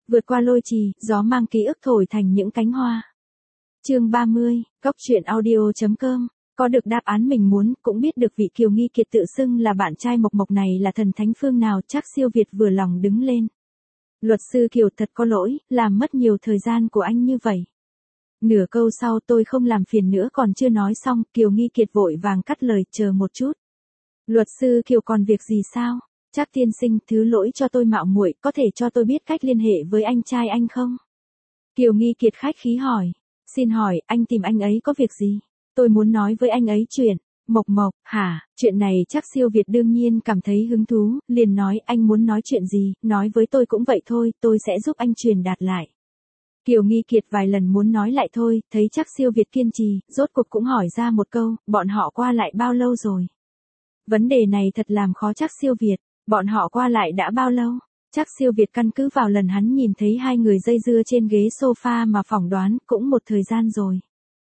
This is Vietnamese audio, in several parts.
Vượt qua lôi trì, gió mang ký ức thổi thành những cánh hoa. Chương 30, Góc truyện audio.com. Có được đáp án mình muốn, cũng biết được vị Kiều Nghi Kiệt tự xưng là bạn trai Mộc Mộc này là thần thánh phương nào, chắc siêu Việt vừa lòng đứng lên. Luật sư Kiều thật có lỗi, làm mất nhiều thời gian của anh như vậy. Nửa câu sau tôi không làm phiền nữa, còn chưa nói xong, Kiều Nghi Kiệt vội vàng cắt lời, chờ một chút. Luật sư Kiều còn việc gì sao? Chắc tiên sinh thứ lỗi cho tôi mạo muội, có thể cho tôi biết cách liên hệ với anh trai anh không? Kiều Nghi Kiệt khách khí hỏi. Xin hỏi, anh tìm anh ấy có việc gì? Tôi muốn nói với anh ấy chuyện. Mộc Mộc, hả? Chuyện này chắc siêu Việt đương nhiên cảm thấy hứng thú, liền nói anh muốn nói chuyện gì, nói với tôi cũng vậy thôi, tôi sẽ giúp anh truyền đạt lại. Kiều Nghi Kiệt vài lần muốn nói lại thôi, thấy chắc siêu Việt kiên trì, rốt cuộc cũng hỏi ra một câu, bọn họ qua lại bao lâu rồi? Vấn đề này thật làm khó chắc siêu Việt, bọn họ qua lại đã bao lâu? Chắc siêu Việt căn cứ vào lần hắn nhìn thấy hai người dây dưa trên ghế sofa mà phỏng đoán cũng một thời gian rồi.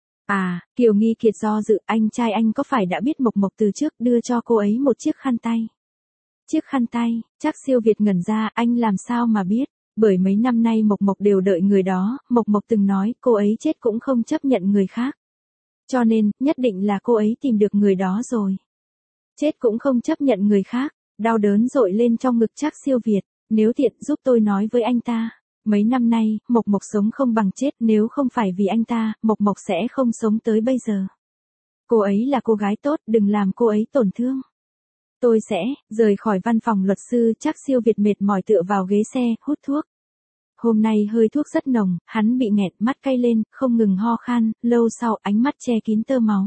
À, Kiều Nghi Kiệt do dự, anh trai anh có phải đã biết Mộc Mộc từ trước đưa cho cô ấy một chiếc khăn tay? Chiếc khăn tay, chắc siêu Việt ngẩn ra, anh làm sao mà biết? Bởi mấy năm nay Mộc Mộc đều đợi người đó, Mộc Mộc từng nói cô ấy chết cũng không chấp nhận người khác. Cho nên, nhất định là cô ấy tìm được người đó rồi. Chết cũng không chấp nhận người khác, đau đớn dội lên trong ngực chắc siêu Việt, nếu tiện giúp tôi nói với anh ta. Mấy năm nay, Mộc Mộc sống không bằng chết, nếu không phải vì anh ta, Mộc Mộc sẽ không sống tới bây giờ. Cô ấy là cô gái tốt, đừng làm cô ấy tổn thương. Tôi sẽ rời khỏi văn phòng luật sư, chắc siêu Việt mệt mỏi tựa vào ghế xe, hút thuốc. Hôm nay hơi thuốc rất nồng, hắn bị nghẹt, mắt cay lên, không ngừng ho khan, lâu sau ánh mắt che kín tơ máu.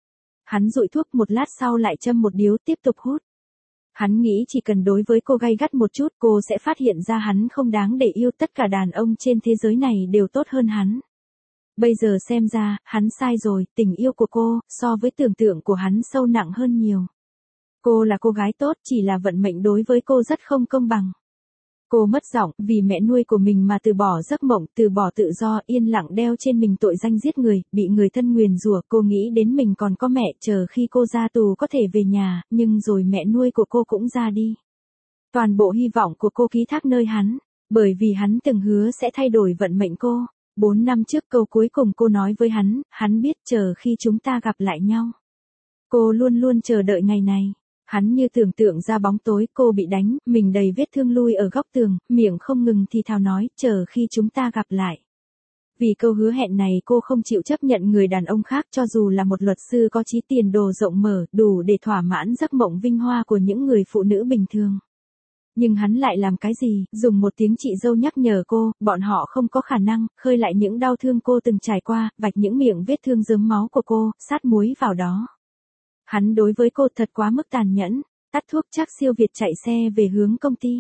Hắn dụi thuốc một lát sau lại châm một điếu tiếp tục hút. Hắn nghĩ chỉ cần đối với cô gay gắt một chút cô sẽ phát hiện ra hắn không đáng để yêu, tất cả đàn ông trên thế giới này đều tốt hơn hắn. Bây giờ xem ra, hắn sai rồi, tình yêu của cô, so với tưởng tượng của hắn sâu nặng hơn nhiều. Cô là cô gái tốt, chỉ là vận mệnh đối với cô rất không công bằng. Cô mất giọng, vì mẹ nuôi của mình mà từ bỏ giấc mộng, từ bỏ tự do, yên lặng đeo trên mình tội danh giết người, bị người thân nguyền rủa. Cô nghĩ đến mình còn có mẹ, chờ khi cô ra tù có thể về nhà, nhưng rồi mẹ nuôi của cô cũng ra đi. Toàn bộ hy vọng của cô ký thác nơi hắn, bởi vì hắn từng hứa sẽ thay đổi vận mệnh cô. 4 năm trước câu cuối cùng cô nói với hắn biết chờ khi chúng ta gặp lại nhau. Cô luôn luôn chờ đợi ngày này. Hắn như tưởng tượng ra bóng tối, cô bị đánh, mình đầy vết thương lui ở góc tường, miệng không ngừng thì thào nói, chờ khi chúng ta gặp lại. Vì câu hứa hẹn này cô không chịu chấp nhận người đàn ông khác, cho dù là một luật sư có chí tiền đồ rộng mở, đủ để thỏa mãn giấc mộng vinh hoa của những người phụ nữ bình thường. Nhưng hắn lại làm cái gì, dùng một tiếng chị dâu nhắc nhở cô, bọn họ không có khả năng, khơi lại những đau thương cô từng trải qua, vạch những miệng vết thương rớm máu của cô, sát muối vào đó. Hắn đối với cô thật quá mức tàn nhẫn, tắt thuốc chắc siêu Việt chạy xe về hướng công ty.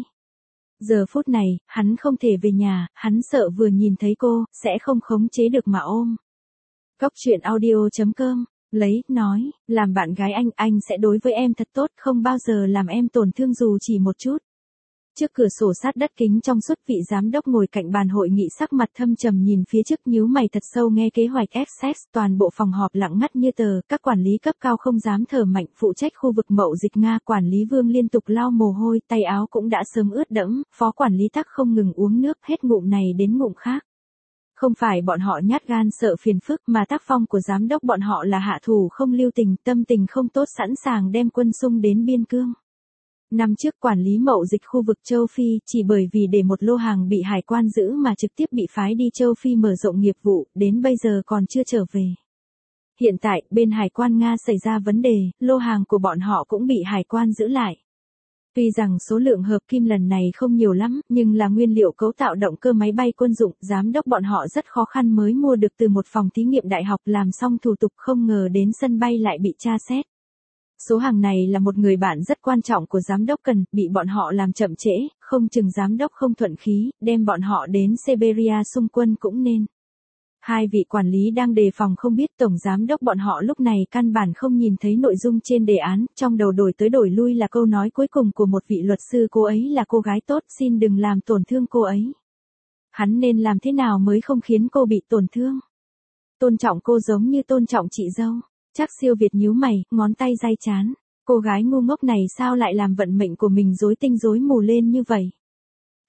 Giờ phút này, hắn không thể về nhà, hắn sợ vừa nhìn thấy cô, sẽ không khống chế được mà ôm. Góc truyện audio.com, nói, làm bạn gái anh sẽ đối với em thật tốt, không bao giờ làm em tổn thương dù chỉ một chút. Trước cửa sổ sát đất kính trong suốt, vị giám đốc ngồi cạnh bàn hội nghị sắc mặt thâm trầm nhìn phía trước, nhíu mày thật sâu nghe kế hoạch XX, toàn bộ phòng họp lặng ngắt như tờ, các quản lý cấp cao không dám thở mạnh, phụ trách khu vực mậu dịch Nga, quản lý Vương liên tục lau mồ hôi, tay áo cũng đã sớm ướt đẫm, phó quản lý Tắc không ngừng uống nước, hết ngụm này đến ngụm khác. Không phải bọn họ nhát gan sợ phiền phức, mà tác phong của giám đốc bọn họ là hạ thủ không lưu tình, tâm tình không tốt sẵn sàng đem quân xung đến biên cương. Năm trước quản lý mậu dịch khu vực châu Phi, chỉ bởi vì để một lô hàng bị hải quan giữ mà trực tiếp bị phái đi châu Phi mở rộng nghiệp vụ, đến bây giờ còn chưa trở về. Hiện tại, bên hải quan Nga xảy ra vấn đề, lô hàng của bọn họ cũng bị hải quan giữ lại. Tuy rằng số lượng hợp kim lần này không nhiều lắm, nhưng là nguyên liệu cấu tạo động cơ máy bay quân dụng, giám đốc bọn họ rất khó khăn mới mua được từ một phòng thí nghiệm đại học, làm xong thủ tục không ngờ đến sân bay lại bị tra xét. Số hàng này là một người bạn rất quan trọng của giám đốc cần, bị bọn họ làm chậm trễ, không chừng giám đốc không thuận khí, đem bọn họ đến Siberia xung quân cũng nên. Hai vị quản lý đang đề phòng không biết tổng giám đốc bọn họ lúc này căn bản không nhìn thấy nội dung trên đề án, trong đầu đổi tới đổi lui là câu nói cuối cùng của một vị luật sư, cô ấy là cô gái tốt, xin đừng làm tổn thương cô ấy. Hắn nên làm thế nào mới không khiến cô bị tổn thương? Tôn trọng cô giống như tôn trọng chị dâu. Chắc siêu Việt nhíu mày, ngón tay day chán. Cô gái ngu ngốc này sao lại làm vận mệnh của mình rối tinh rối mù lên như vậy?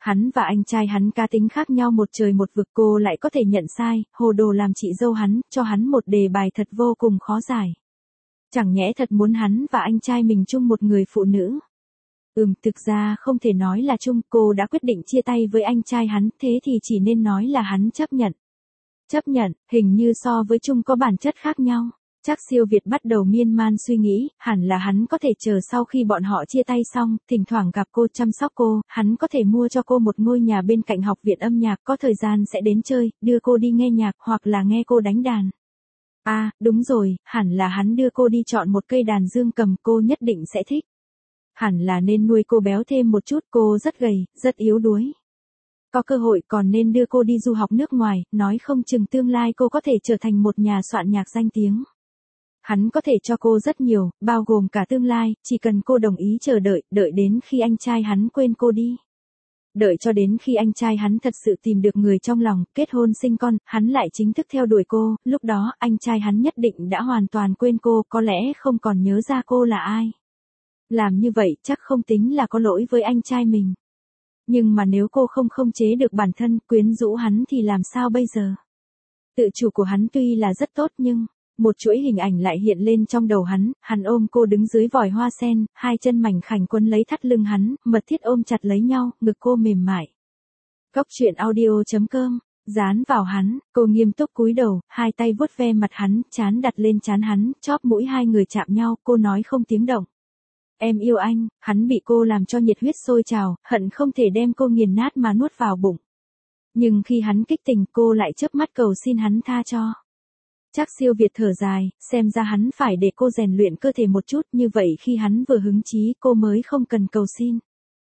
Hắn và anh trai hắn cá tính khác nhau một trời một vực, cô lại có thể nhận sai, hồ đồ làm chị dâu hắn, cho hắn một đề bài thật vô cùng khó giải. Chẳng nhẽ thật muốn hắn và anh trai mình chung một người phụ nữ. Thực ra không thể nói là chung, cô đã quyết định chia tay với anh trai hắn, thế thì chỉ nên nói là hắn chấp nhận. Chấp nhận, hình như so với chung có bản chất khác nhau. Trác Siêu Việt bắt đầu miên man suy nghĩ, hẳn là hắn có thể chờ sau khi bọn họ chia tay xong, thỉnh thoảng gặp cô chăm sóc cô, hắn có thể mua cho cô một ngôi nhà bên cạnh học viện âm nhạc, có thời gian sẽ đến chơi, đưa cô đi nghe nhạc hoặc là nghe cô đánh đàn. À, đúng rồi, hẳn là hắn đưa cô đi chọn một cây đàn dương cầm, cô nhất định sẽ thích. Hẳn là nên nuôi cô béo thêm một chút, cô rất gầy, rất yếu đuối. Có cơ hội còn nên đưa cô đi du học nước ngoài, nói không chừng tương lai cô có thể trở thành một nhà soạn nhạc danh tiếng. Hắn có thể cho cô rất nhiều, bao gồm cả tương lai, chỉ cần cô đồng ý chờ đợi, đợi đến khi anh trai hắn quên cô đi. Đợi cho đến khi anh trai hắn thật sự tìm được người trong lòng, kết hôn sinh con, hắn lại chính thức theo đuổi cô, lúc đó anh trai hắn nhất định đã hoàn toàn quên cô, có lẽ không còn nhớ ra cô là ai. Làm như vậy chắc không tính là có lỗi với anh trai mình. Nhưng mà nếu cô không khống chế được bản thân, quyến rũ hắn thì làm sao bây giờ? Tự chủ của hắn tuy là rất tốt nhưng, một chuỗi hình ảnh lại hiện lên trong đầu hắn ôm cô đứng dưới vòi hoa sen, hai chân mảnh khảnh quấn lấy thắt lưng hắn, mật thiết ôm chặt lấy nhau, ngực cô mềm mại. Góc truyện audio.com, dán vào hắn, cô nghiêm túc cúi đầu, hai tay vuốt ve mặt hắn, trán đặt lên trán hắn, chóp mũi hai người chạm nhau, cô nói không tiếng động. Em yêu anh, hắn bị cô làm cho nhiệt huyết sôi trào, hận không thể đem cô nghiền nát mà nuốt vào bụng. Nhưng khi hắn kích tình cô lại chớp mắt cầu xin hắn tha cho. Trác Siêu Việt thở dài, xem ra hắn phải để cô rèn luyện cơ thể một chút, như vậy khi hắn vừa hứng chí cô mới không cần cầu xin.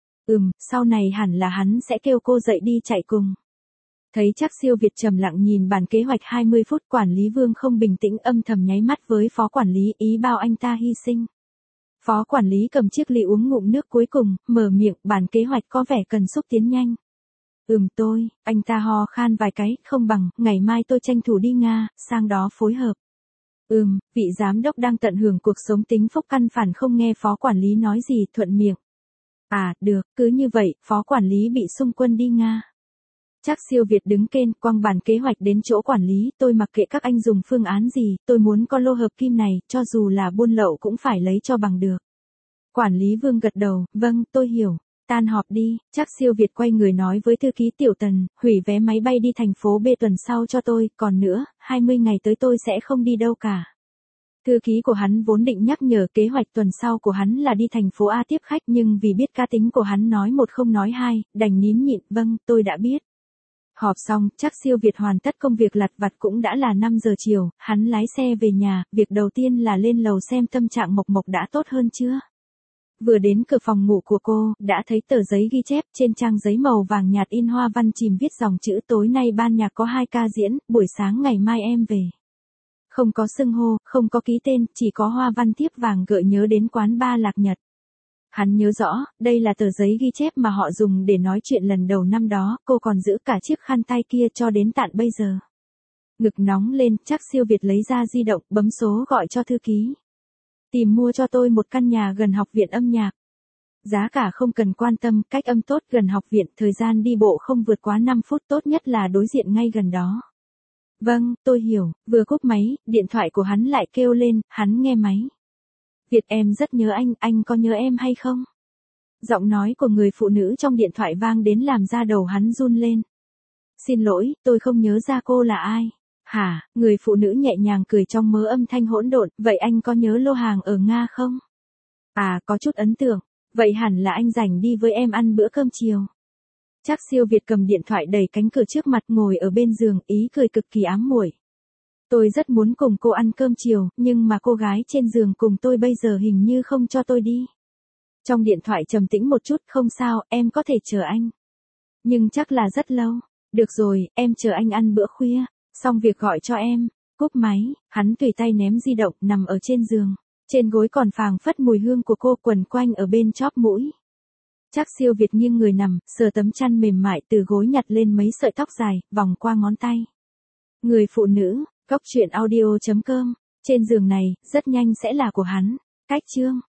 Sau này hẳn là hắn sẽ kêu cô dậy đi chạy cùng. Thấy Trác Siêu Việt trầm lặng nhìn bản kế hoạch 20 phút, quản lý Vương không bình tĩnh âm thầm nháy mắt với phó quản lý, ý bao anh ta hy sinh. Phó quản lý cầm chiếc ly uống ngụm nước cuối cùng, mở miệng, bản kế hoạch có vẻ cần xúc tiến nhanh. Anh ta ho khan vài cái, không bằng, ngày mai tôi tranh thủ đi Nga, sang đó phối hợp. Vị giám đốc đang tận hưởng cuộc sống tính phúc căn phản không nghe phó quản lý nói gì, thuận miệng. À, được, cứ như vậy, phó quản lý bị xung quân đi Nga. Trác Siêu Việt đứng kên, quăng bản kế hoạch đến chỗ quản lý, tôi mặc kệ các anh dùng phương án gì, tôi muốn có lô hợp kim này, cho dù là buôn lậu cũng phải lấy cho bằng được. Quản lý Vương gật đầu, vâng, tôi hiểu. Tan họp đi, Trác Siêu Việt quay người nói với thư ký Tiểu Tần, hủy vé máy bay đi thành phố B tuần sau cho tôi, còn nữa, 20 ngày tới tôi sẽ không đi đâu cả. Thư ký của hắn vốn định nhắc nhở kế hoạch tuần sau của hắn là đi thành phố A tiếp khách, nhưng vì biết cá tính của hắn nói một không nói hai, đành nín nhịn, vâng, tôi đã biết. Họp xong, Trác Siêu Việt hoàn tất công việc lặt vặt, cũng đã là 5 giờ chiều, hắn lái xe về nhà, việc đầu tiên là lên lầu xem tâm trạng Mộc Mộc đã tốt hơn chưa. Vừa đến cửa phòng ngủ của cô, đã thấy tờ giấy ghi chép, trên trang giấy màu vàng nhạt in hoa văn chìm viết dòng chữ, tối nay ban nhạc có 2 ca diễn, buổi sáng ngày mai em về. Không có xưng hô, không có ký tên, chỉ có hoa văn thiếp vàng gợi nhớ đến quán bar Lạc Nhật. Hắn nhớ rõ, đây là tờ giấy ghi chép mà họ dùng để nói chuyện lần đầu năm đó, cô còn giữ cả chiếc khăn tay kia cho đến tận bây giờ. Ngực nóng lên, Trác Siêu Việt lấy ra di động, bấm số gọi cho thư ký. Tìm mua cho tôi một căn nhà gần học viện âm nhạc. Giá cả không cần quan tâm, cách âm tốt, gần học viện, thời gian đi bộ không vượt quá 5 phút, tốt nhất là đối diện ngay gần đó. Vâng, tôi hiểu, vừa cúp máy, điện thoại của hắn lại kêu lên, hắn nghe máy. Việt, em rất nhớ anh có nhớ em hay không? Giọng nói của người phụ nữ trong điện thoại vang đến làm da đầu hắn run lên. Xin lỗi, tôi không nhớ ra cô là ai. Hả, người phụ nữ nhẹ nhàng cười trong mớ âm thanh hỗn độn, vậy anh có nhớ lô hàng ở Nga không? À, có chút ấn tượng, vậy hẳn là anh rảnh đi với em ăn bữa cơm chiều. Trác Siêu Việt cầm điện thoại đẩy cánh cửa trước mặt, ngồi ở bên giường, ý cười cực kỳ ám muội. Tôi rất muốn cùng cô ăn cơm chiều, nhưng mà cô gái trên giường cùng tôi bây giờ hình như không cho tôi đi. Trong điện thoại trầm tĩnh một chút, không sao, em có thể chờ anh. Nhưng chắc là rất lâu. Được rồi, em chờ anh ăn bữa khuya. Xong việc gọi cho em. Cúp máy, hắn tùy tay ném di động, nằm ở trên giường. Trên gối còn phảng phất mùi hương của cô quần quanh ở bên chóp mũi. Trác Siêu Việt nghiêng người nằm, sờ tấm chăn mềm mại từ gối, nhặt lên mấy sợi tóc dài, vòng qua ngón tay. Người phụ nữ, góc truyện audio.com, trên giường này, rất nhanh sẽ là của hắn. Cách chương.